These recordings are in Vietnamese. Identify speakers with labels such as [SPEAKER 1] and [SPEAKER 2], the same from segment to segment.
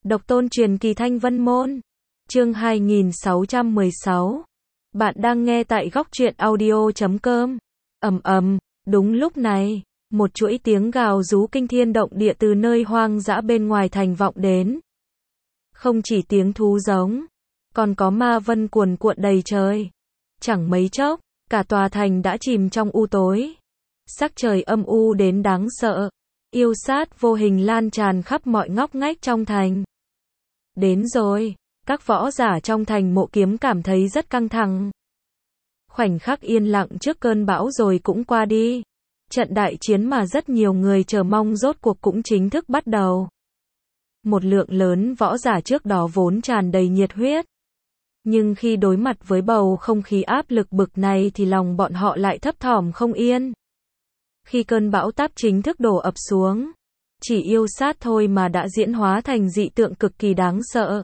[SPEAKER 1] Độc tôn truyền kỳ Thanh Vân Môn. Chương 2616. Bạn đang nghe tại góc truyện audio.com. Đúng lúc này, một chuỗi tiếng gào rú kinh thiên động địa từ nơi hoang dã bên ngoài thành vọng đến. Không chỉ tiếng thú giống, còn có ma vân cuồn cuộn đầy trời. Chẳng mấy chốc, cả tòa thành đã chìm trong u tối. Sắc trời âm u đến đáng sợ. Yêu sát vô hình lan tràn khắp mọi ngóc ngách trong thành. Đến rồi, các võ giả trong thành Mộ Kiếm cảm thấy rất căng thẳng. Khoảnh khắc yên lặng trước cơn bão rồi cũng qua đi. Trận đại chiến mà rất nhiều người chờ mong rốt cuộc cũng chính thức bắt đầu. Một lượng lớn võ giả trước đó vốn tràn đầy nhiệt huyết. Nhưng khi đối mặt với bầu không khí áp lực bực này thì lòng bọn họ lại thấp thỏm không yên. Khi cơn bão táp chính thức đổ ập xuống, chỉ yêu sát thôi mà đã diễn hóa thành dị tượng cực kỳ đáng sợ.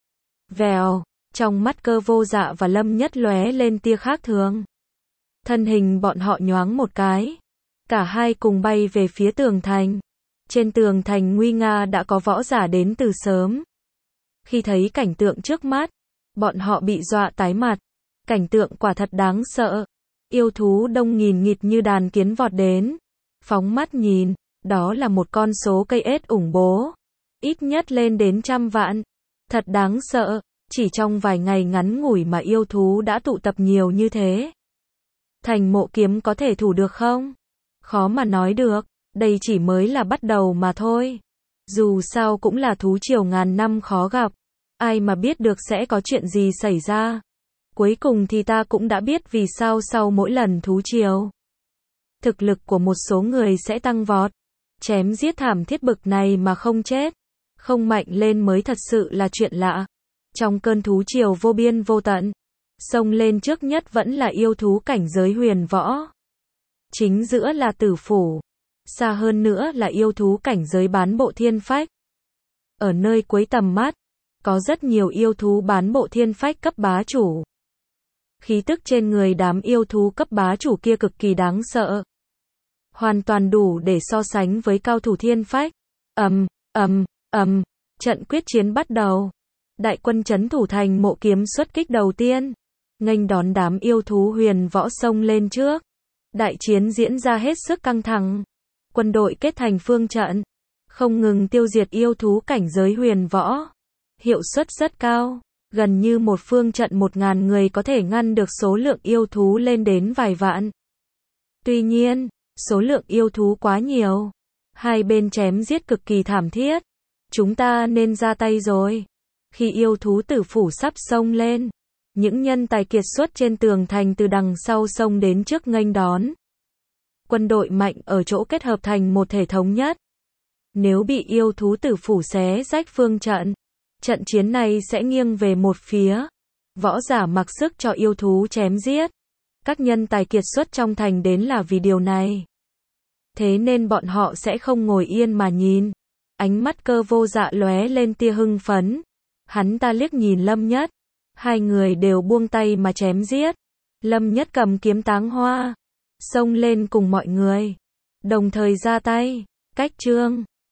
[SPEAKER 1] Vèo, trong mắt Cơ Vô Dạ và Lâm Nhất lóe lên tia khác thường. Thân hình bọn họ nhoáng một cái. Cả hai cùng bay về phía tường thành. Trên tường thành nguy nga đã có võ giả đến từ sớm. Khi thấy cảnh tượng trước mắt, bọn họ bị dọa tái mặt. Cảnh tượng quả thật đáng sợ. Yêu thú đông nghìn nghịt như đàn kiến vọt đến. Phóng mắt nhìn, đó là một con số cây ết ủng bố. Ít nhất lên đến 100 vạn. Thật đáng sợ, chỉ trong vài ngày ngắn ngủi mà yêu thú đã tụ tập nhiều như thế. Thành Mộ Kiếm có thể thủ được không? Khó mà nói được, đây chỉ mới là bắt đầu mà thôi. Dù sao cũng là thú triều ngàn năm khó gặp. Ai mà biết được sẽ có chuyện gì xảy ra. Cuối cùng thì ta cũng đã biết vì sao sau mỗi lần thú triều, thực lực của một số người sẽ tăng vọt. Chém giết thảm thiết bực này mà không chết, không mạnh lên mới thật sự là chuyện lạ. Trong cơn thú triều vô biên vô tận, xông lên trước nhất vẫn là yêu thú cảnh giới huyền võ. Chính giữa là tử phủ. Xa hơn nữa là yêu thú cảnh giới bán bộ thiên phách. Ở nơi cuối tầm mắt, có rất nhiều yêu thú bán bộ thiên phách cấp bá chủ. Khí tức trên người đám yêu thú cấp bá chủ kia cực kỳ đáng sợ. Hoàn toàn đủ để so sánh với cao thủ thiên phách. Trận quyết chiến bắt đầu. Đại quân trấn thủ thành Mộ Kiếm xuất kích đầu tiên, nghênh đón đám yêu thú huyền võ xông lên trước. Đại chiến diễn ra hết sức căng thẳng. Quân đội kết thành phương trận, không ngừng tiêu diệt yêu thú cảnh giới huyền võ. Hiệu suất rất cao, gần như một phương trận 1000 người có thể ngăn được số lượng yêu thú lên đến vài vạn. Tuy nhiên, số lượng yêu thú quá nhiều. Hai bên chém giết cực kỳ thảm thiết. Chúng ta nên ra tay rồi. Khi yêu thú tử phủ sắp xông lên, những nhân tài kiệt xuất trên tường thành từ đằng sau xông đến trước nghênh đón. Quân đội mạnh ở chỗ kết hợp thành một thể thống nhất. Nếu bị yêu thú tử phủ xé rách phương trận, trận chiến này sẽ nghiêng về một phía. Võ giả mặc sức cho yêu thú chém giết. Các nhân tài kiệt xuất trong thành đến là vì điều này. Thế nên bọn họ sẽ không ngồi yên mà nhìn. Ánh mắt Cơ Vô Dạ lóe lên tia hưng phấn. Hắn ta liếc nhìn Lâm Nhất. Hai người đều buông tay mà chém giết. Lâm Nhất cầm kiếm táng hoa, xông lên cùng mọi người, đồng thời ra tay. Cách chương